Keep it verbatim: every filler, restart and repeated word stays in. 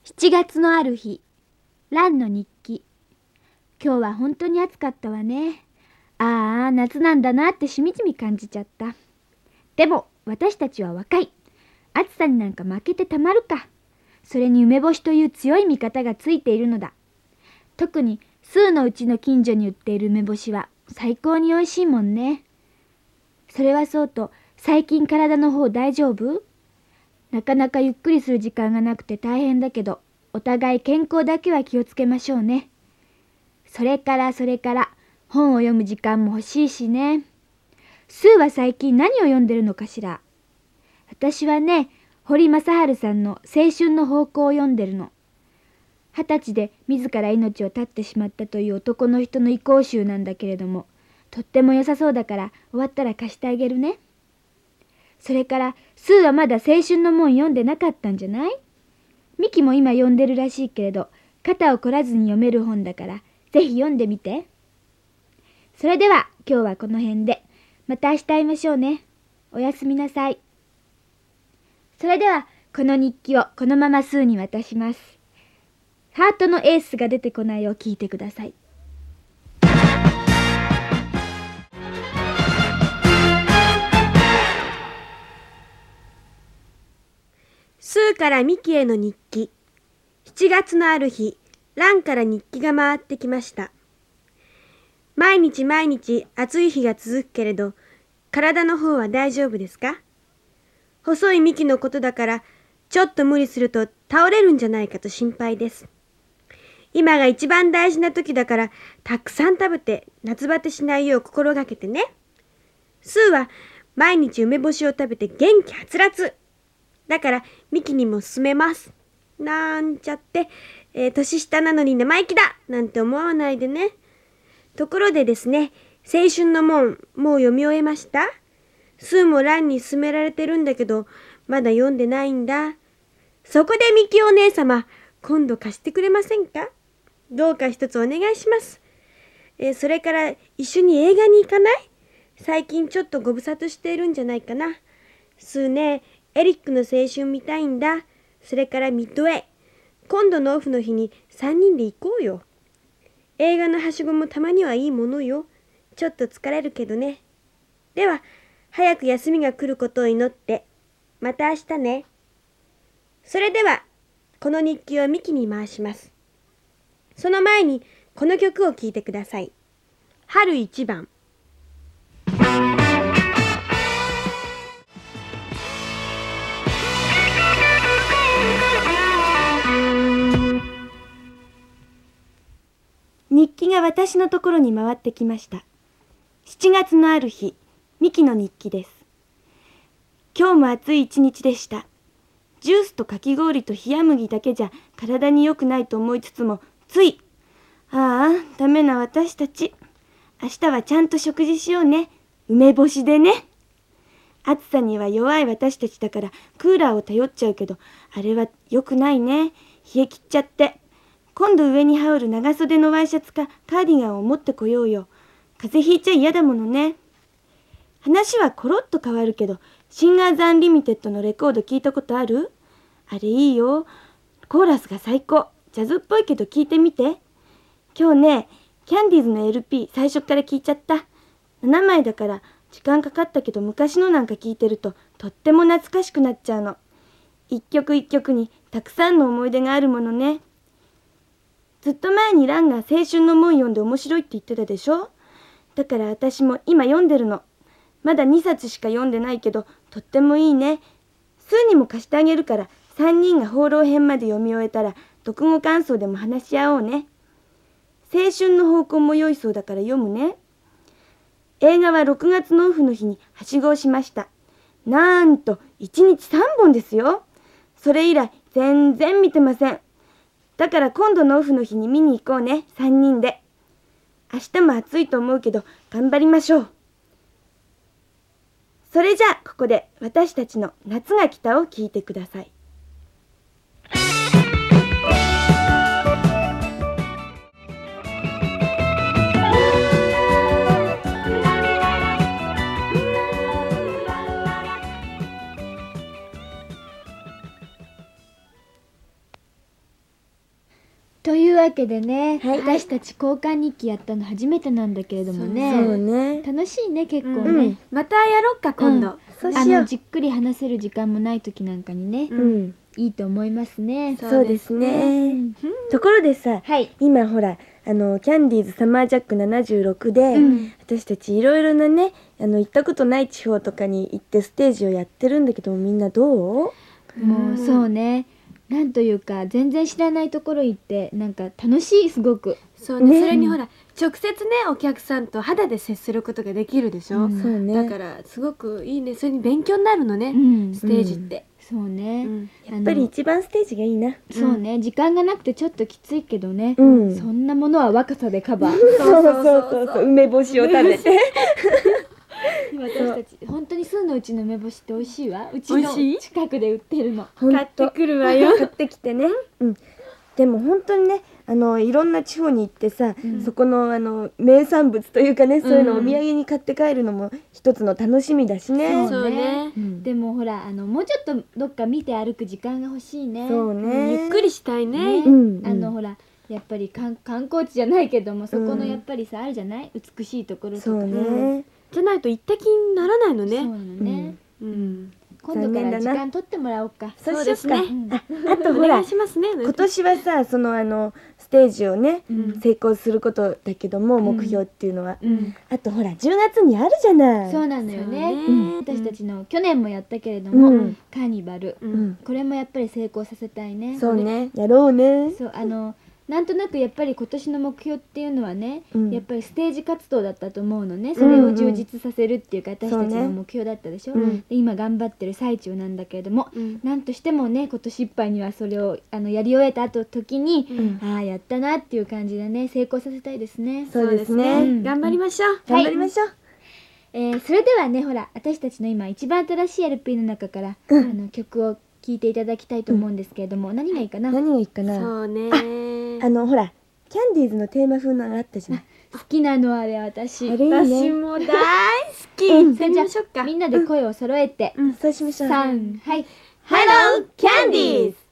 しちがつのある日、ランの日記。今日は本当に暑かったわね。ああ、夏なんだなってしみじみ感じちゃった。でも私たちは若い。暑さになんか負けてたまるか。それに梅干しという強い味方がついているのだ。特にスーのうちの近所に売っている梅干しは最高においしいもんね。それはそうと、最近体の方大丈夫？なかなかゆっくりする時間がなくて大変だけど、お互い健康だけは気をつけましょうね。それからそれから本を読む時間も欲しいしね。スーは最近何を読んでるのかしら。私はね、堀正治さんの青春の方向を読んでるの。二十歳で自ら命を絶ってしまったという男の人の遺構集なんだけれども、とっても良さそうだから終わったら貸してあげるね。それからスーはまだ青春の門読んでなかったんじゃない？ミキも今読んでるらしいけれど、肩を凝らずに読める本だからぜひ読んでみて。それでは今日はこの辺で、また明日会いましょうね。おやすみなさい。それではこの日記をこのままスーに渡します。ハートのエースが出てこないを聞いてください。 スーからミキへの日記。しちがつのある日、ランから日記が回ってきました。毎日毎日暑い日が続くけれど、体の方は大丈夫ですか？細い幹のことだから、ちょっと無理すると倒れるんじゃないかと心配です。今が一番大事な時だから、たくさん食べて夏バテしないよう心がけてね。スーは毎日梅干しを食べて元気はつらつ。だからミキにも勧めます。なんちゃって、えー、年下なのに生意気だなんて思わないでね。ところでですね、青春の門、もう読み終えました？スーもランに勧められてるんだけど、まだ読んでないんだ。そこでミキお姉様、今度貸してくれませんか？どうか一つお願いします。えー、それから一緒に映画に行かない？最近ちょっとご無沙汰しているんじゃないかな。スーね、エリックの青春見たいんだ。それからミッドウェイ。今度のオフの日にさんにんで行こうよ。映画のはしごもたまにはいいものよ。ちょっと疲れるけどね。では、早く休みが来ることを祈って、また明日ね。それでは、この日記をミキに回します。その前に、この曲を聴いてください。春一番。 日記が私のところに回ってきました。しちがつのある日、ミキの日記です。今日も暑い一日でした。ジュースとかき氷と冷麦だけじゃ体に良くないと思いつつも、つい、ああ、ダメな私たち。明日はちゃんと食事しようね。梅干しでね。暑さには弱い私たちだからクーラーを頼っちゃうけど、あれは良くないね。冷え切っちゃって。今度上に羽織る長袖のワイシャツかカーディガンを持ってこようよ。風邪ひいちゃ嫌だものね。話はコロッと変わるけど、シンガーズアンリミテッドのレコード聞いたことある？あれいいよ。コーラスが最高。ジャズっぽいけど聞いてみて。今日ね、キャンディーズの エルピー 最初から聞いちゃった。ななまいだから時間かかったけど、昔のなんか聞いてるととっても懐かしくなっちゃうの。一曲一曲にたくさんの思い出があるものね。ずっと前にランが青春の門読んで面白いって言ってたでしょ？だから私も今読んでるの。まだにさつしか読んでないけど、とってもいいね。スーにも貸してあげるから、さんにんが放浪編まで読み終えたら、読後感想でも話し合おうね。青春の方向も良いそうだから読むね。映画はろくがつのオフの日にはしごをしました。なんといちにちさんぼんですよ。それ以来全然見てません。だから今度のオフの日に見に行こうね、さんにんで。明日も暑いと思うけど頑張りましょう。それじゃあここで私たちの夏が来たを聞いてください。 というわけでね、 はい私たち交換日記やったの初めてなんだけれどもそうね、 ね。 楽しいね結構うんね、 またやろっか今度。 あそうしよう。 のじっくり話せる時間もない時なんかにね、 うん。 いいと思いますね。 そうですね。ところでさ、 はい。 今ほらあのキャンディーズサマージャックななじゅうろくで、 うん私たちいろいろなねあの行ったことない地方とかに行ってステージをやってるんだけど、みんなどう？ もうそうね、なんというか全然知らないところ行ってなんか楽しい、すごく。 そうね、 ねそれにほら直接ねお客さんと肌で接することができるでしょ、 うんそうね。 だからすごくいいね。それに勉強になるのね、 うんステージって、 そうね、 うんあのやっぱり一番ステージがいいな。 そうね、時間がなくてちょっときついけどね、 うんそんなものは若さでカバー。 そうそうそうそう、梅干しを食べて。 私たち本当にスーのうちの梅干しって美味しいわ。うちの美味しい近くで売ってるの。 買ってくるわよ。 買ってきてね。うん。でも本当にね、あのいろんな地方に行ってさ、 うんそこのあの名産物というかね、そういうのをお土産に買って帰るのも一つの楽しみだしね。 そうね、 うんでもほらあのもうちょっとどっか見て歩く時間が欲しいね。 そうね。 ゆっくりしたいね。 ね、 うんあのほらやっぱり観観光地じゃないけども、そこうんのやっぱりさ、あるじゃない、美しいところとか。 そうね。 じゃないと行った気にならないのね。 そうなのね、 うん、 今度から時残念だな間取ってもらおうか。 そうしようか。 そうですねあ、あとほらお願い、しますね。 今年はさ、そのあのステージをね、 うん成功することだけども、 ん目標っていうのは、 うんあとほらじゅうがつにあるじゃない。 そうなのよね。 そうね私たちの去年もやったけれども、 うんカーニバル、 ううんん。 これもやっぱり成功させたいね。 そうね、やろうね。 そうあのなんとなくやっぱり今年の目標っていうのはね、 うんやっぱりステージ活動だったと思うのね。それを充実させるっていうか、私たちの目標だったでしょ、 うんで今頑張ってる最中なんだけれども、 うんなんとしてもね今年いっぱいにはそれをあのやり終えた後時に、 うんああやったなっていう感じでね成功させたいですね。 そうですね。 うん頑張りましょう。 頑張りましょう。 えーそれではねほら私たちの今一番新しい エルピー の中から、 うんあの曲を聴いていただきたいと思うんですけれども、何がいいかな。 何がいいかな。 そうね。 あのほらキャンディーズのテーマ風のがあったじゃん。 好きなのあれ私。 あれいい私ね。 も大好き。 うんそれじゃやりましょうか。 あみんなで声を揃えて、 そうしましょう。 さんはい。 Hello Candies!